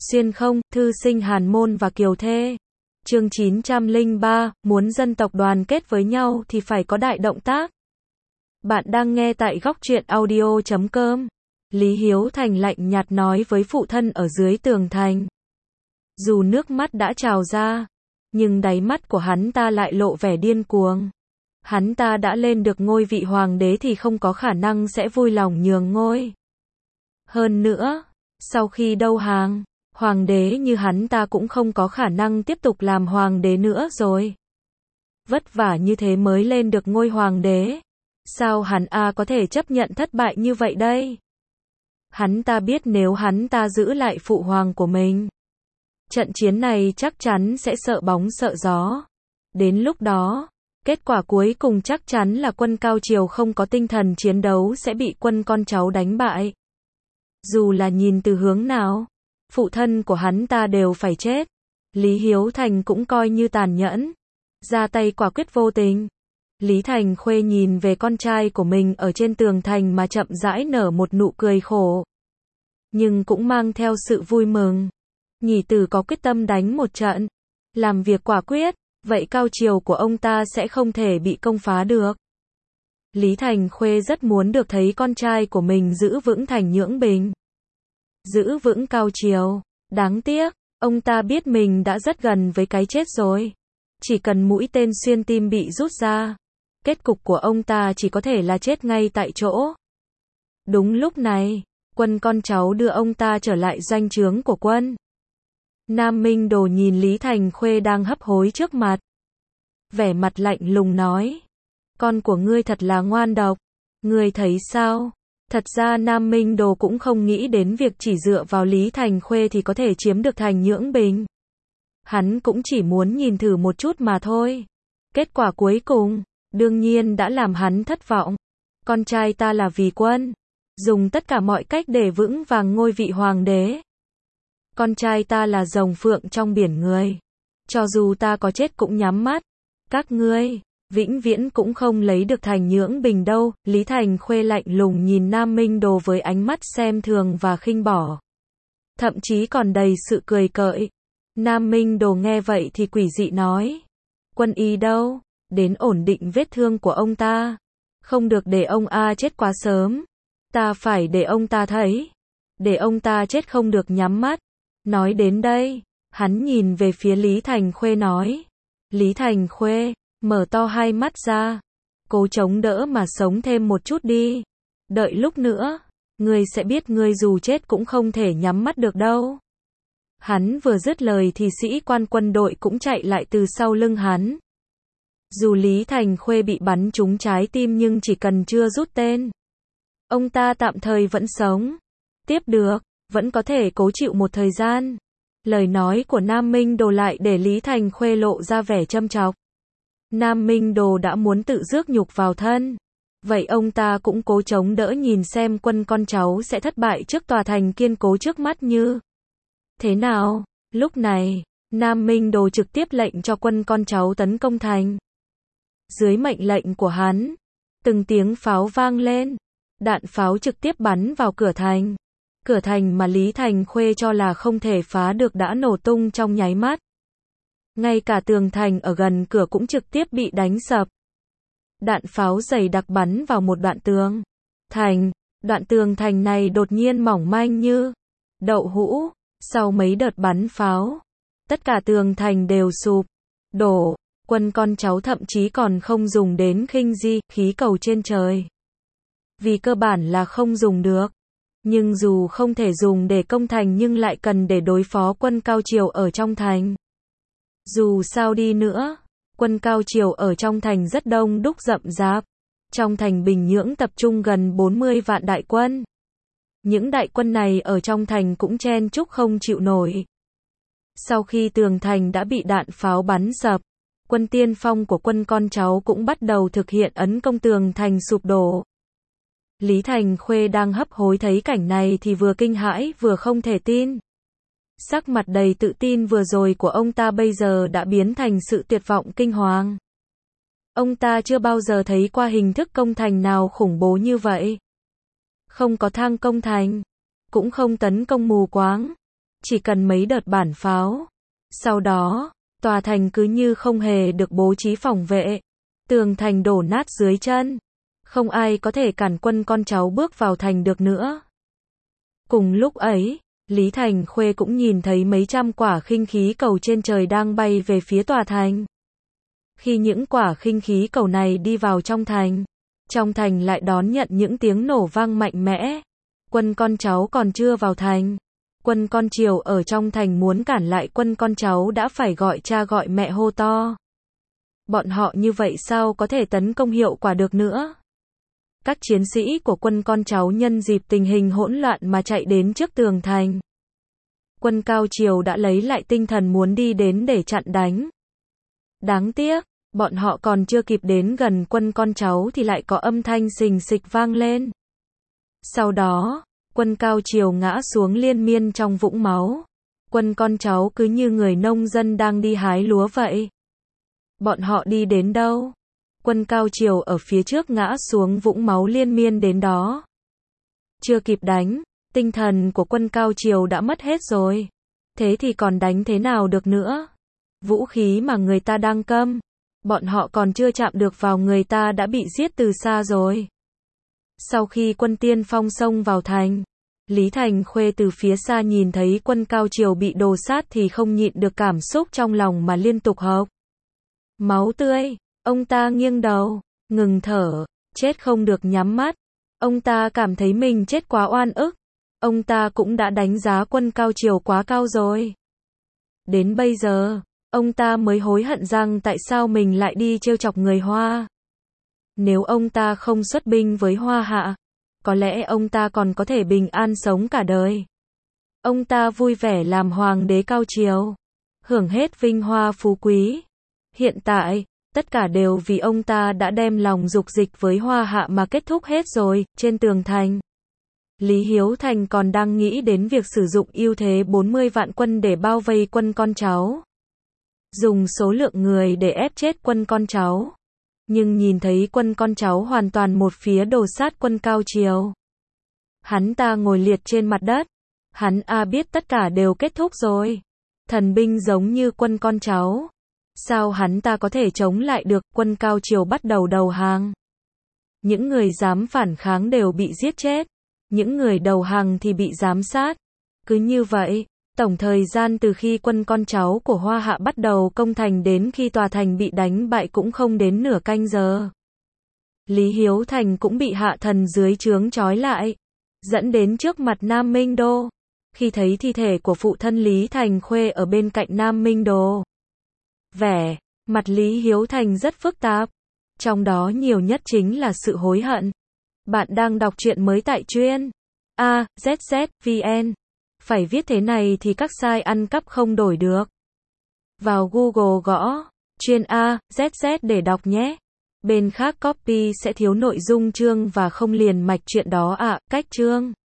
Xuyên không, thư sinh Hàn Môn và Kiều Thê. Chương 903, muốn dân tộc đoàn kết với nhau thì phải có đại động tác. Bạn đang nghe tại góc truyện audio.com. Lý Hiếu Thành lạnh nhạt nói với phụ thân ở dưới tường thành. Dù nước mắt đã trào ra, nhưng đáy mắt của hắn ta lại lộ vẻ điên cuồng. Hắn ta đã lên được ngôi vị hoàng đế thì không có khả năng sẽ vui lòng nhường ngôi. Hơn nữa, sau khi đầu hàng, hoàng đế như hắn ta cũng không có khả năng tiếp tục làm hoàng đế nữa rồi. Vất vả như thế mới lên được ngôi hoàng đế. Sao hắn có thể chấp nhận thất bại như vậy đây? Hắn ta biết nếu hắn ta giữ lại phụ hoàng của mình, trận chiến này chắc chắn sẽ sợ bóng sợ gió. Đến lúc đó, kết quả cuối cùng chắc chắn là quân Cao Triều không có tinh thần chiến đấu sẽ bị quân con cháu đánh bại. Dù là nhìn từ hướng nào, phụ thân của hắn ta đều phải chết. Lý Hiếu Thành cũng coi như tàn nhẫn, ra tay quả quyết vô tình. Lý Thành Khuê nhìn về con trai của mình ở trên tường thành mà chậm rãi nở một nụ cười khổ, nhưng cũng mang theo sự vui mừng. Nhị tử có quyết tâm đánh một trận, làm việc quả quyết, vậy Cao Triều của ông ta sẽ không thể bị công phá được. Lý Thành Khuê rất muốn được thấy con trai của mình giữ vững thành Nhưỡng Bình, giữ vững Cao Triều. Đáng tiếc, ông ta biết mình đã rất gần với cái chết rồi. Chỉ cần mũi tên xuyên tim bị rút ra, kết cục của ông ta chỉ có thể là chết ngay tại chỗ. Đúng lúc này, quân con cháu đưa ông ta trở lại doanh trướng của quân. Nam Minh Đồ nhìn Lý Thành Khuê đang hấp hối trước mặt, vẻ mặt lạnh lùng nói: con của ngươi thật là ngoan độc, ngươi thấy sao? Thật ra Nam Minh Đồ cũng không nghĩ đến việc chỉ dựa vào Lý Thành Khuê thì có thể chiếm được thành Nhưỡng Bình. Hắn cũng chỉ muốn nhìn thử một chút mà thôi. Kết quả cuối cùng, đương nhiên đã làm hắn thất vọng. Con trai ta là vì quân, dùng tất cả mọi cách để vững vàng ngôi vị hoàng đế. Con trai ta là rồng phượng trong biển người. Cho dù ta có chết cũng nhắm mắt. Các ngươi, vĩnh viễn cũng không lấy được thành Nhưỡng Bình đâu. Lý Thành Khuê lạnh lùng nhìn Nam Minh Đồ với ánh mắt xem thường và khinh bỏ, thậm chí còn đầy sự cười cợt. Nam Minh Đồ nghe vậy thì quỷ dị nói: quân y đâu? Đến ổn định vết thương của ông ta. Không được để ông chết quá sớm. Ta phải để ông ta thấy. Để ông ta chết không được nhắm mắt. Nói đến đây, hắn nhìn về phía Lý Thành Khuê nói: Lý Thành Khuê, mở to hai mắt ra, cố chống đỡ mà sống thêm một chút đi. Đợi lúc nữa, ngươi sẽ biết ngươi dù chết cũng không thể nhắm mắt được đâu. Hắn vừa dứt lời thì sĩ quan quân đội cũng chạy lại từ sau lưng hắn. Dù Lý Thành Khuê bị bắn trúng trái tim nhưng chỉ cần chưa rút tên, ông ta tạm thời vẫn sống tiếp được, vẫn có thể cố chịu một thời gian. Lời nói của Nam Minh Đồ lại để Lý Thành Khuê lộ ra vẻ châm chọc. Nam Minh Đồ đã muốn tự rước nhục vào thân, vậy ông ta cũng cố chống đỡ nhìn xem quân con cháu sẽ thất bại trước tòa thành kiên cố trước mắt như thế nào. Lúc này, Nam Minh Đồ trực tiếp lệnh cho quân con cháu tấn công thành. Dưới mệnh lệnh của hắn, từng tiếng pháo vang lên, đạn pháo trực tiếp bắn vào cửa thành. Cửa thành mà Lý Thành Khuê cho là không thể phá được đã nổ tung trong nháy mắt. Ngay cả tường thành ở gần cửa cũng trực tiếp bị đánh sập. Đạn pháo dày đặc bắn vào một đoạn tường thành. Đoạn tường thành này đột nhiên mỏng manh như đậu hũ. Sau mấy đợt bắn pháo, tất cả tường thành đều sụp đổ. Quân con cháu thậm chí còn không dùng đến khinh khí cầu trên trời, vì cơ bản là không dùng được. Nhưng dù không thể dùng để công thành nhưng lại cần để đối phó quân Cao Triều ở trong thành. Dù sao đi nữa, quân Cao Triều ở trong thành rất đông đúc rậm rạp. Trong thành Bình Nhưỡng tập trung gần 40 vạn đại quân. Những đại quân này ở trong thành cũng chen chúc không chịu nổi. Sau khi tường thành đã bị đạn pháo bắn sập, quân tiên phong của quân con cháu cũng bắt đầu thực hiện ấn công tường thành sụp đổ. Lý Thành Khuê đang hấp hối thấy cảnh này thì vừa kinh hãi vừa không thể tin. Sắc mặt đầy tự tin vừa rồi của ông ta bây giờ đã biến thành sự tuyệt vọng kinh hoàng. Ông ta chưa bao giờ thấy qua hình thức công thành nào khủng bố như vậy. Không có thang công thành, cũng không tấn công mù quáng, chỉ cần mấy đợt bản pháo. Sau đó, tòa thành cứ như không hề được bố trí phòng vệ. Tường thành đổ nát dưới chân. Không ai có thể cản quân con cháu bước vào thành được nữa. Cùng lúc ấy, Lý Thành Khuê cũng nhìn thấy mấy trăm quả khinh khí cầu trên trời đang bay về phía tòa thành. Khi những quả khinh khí cầu này đi vào trong thành lại đón nhận những tiếng nổ vang mạnh mẽ. Quân con cháu còn chưa vào thành. Quân con Triều ở trong thành muốn cản lại quân con cháu đã phải gọi cha gọi mẹ hô to. Bọn họ như vậy sao có thể tấn công hiệu quả được nữa? Các chiến sĩ của quân con cháu nhân dịp tình hình hỗn loạn mà chạy đến trước tường thành. Quân Cao Triều đã lấy lại tinh thần muốn đi đến để chặn đánh. Đáng tiếc, bọn họ còn chưa kịp đến gần quân con cháu thì lại có âm thanh xình xịch vang lên. Sau đó, quân Cao Triều ngã xuống liên miên trong vũng máu. Quân con cháu cứ như người nông dân đang đi hái lúa vậy. Bọn họ đi đến đâu? Quân Cao Triều ở phía trước ngã xuống vũng máu liên miên đến đó. Chưa kịp đánh, tinh thần của quân Cao Triều đã mất hết rồi. Thế thì còn đánh thế nào được nữa? Vũ khí mà người ta đang cầm, bọn họ còn chưa chạm được vào người ta đã bị giết từ xa rồi. Sau khi quân tiên phong xông vào thành, Lý Thành Khuê từ phía xa nhìn thấy quân Cao Triều bị đồ sát thì không nhịn được cảm xúc trong lòng mà liên tục hộc máu tươi. Ông ta nghiêng đầu, ngừng thở, chết không được nhắm mắt. Ông ta cảm thấy mình chết quá oan ức. Ông ta cũng đã đánh giá quân Cao Triều quá cao rồi. Đến bây giờ, ông ta mới hối hận rằng tại sao mình lại đi trêu chọc người Hoa. Nếu ông ta không xuất binh với Hoa Hạ, có lẽ ông ta còn có thể bình an sống cả đời. Ông ta vui vẻ làm hoàng đế Cao Triều, hưởng hết vinh hoa phú quý. Hiện tại, tất cả đều vì ông ta đã đem lòng dục dịch với Hoa Hạ mà kết thúc hết rồi. Trên tường thành, Lý Hiếu Thành còn đang nghĩ đến việc sử dụng ưu thế 40 vạn quân để bao vây quân con cháu. Dùng số lượng người để ép chết quân con cháu. Nhưng nhìn thấy quân con cháu hoàn toàn một phía đồ sát quân Cao Triều. Hắn ta ngồi liệt trên mặt đất. Hắn biết tất cả đều kết thúc rồi. Thần binh giống như quân con cháu. Sao hắn ta có thể chống lại được? Quân Cao Triều bắt đầu đầu hàng. Những người dám phản kháng đều bị giết chết. Những người đầu hàng thì bị giám sát. Cứ như vậy, tổng thời gian từ khi quân con cháu của Hoa Hạ bắt đầu công thành đến khi tòa thành bị đánh bại cũng không đến nửa canh giờ. Lý Hiếu Thành cũng bị hạ thần dưới trướng trói lại, dẫn đến trước mặt Nam Minh Đô. Khi thấy thi thể của phụ thân Lý Thành Khuê ở bên cạnh Nam Minh Đô, vẻ mặt Lý Hiếu Thành rất phức tạp, trong đó nhiều nhất chính là sự hối hận. Bạn đang đọc truyện mới tại truyện AZZ.vn. Phải viết thế này thì các site ăn cắp không đổi được. Vào Google gõ truyện AZZ để đọc nhé. Bên khác copy sẽ thiếu nội dung chương và không liền mạch truyện đó ạ. Cách chương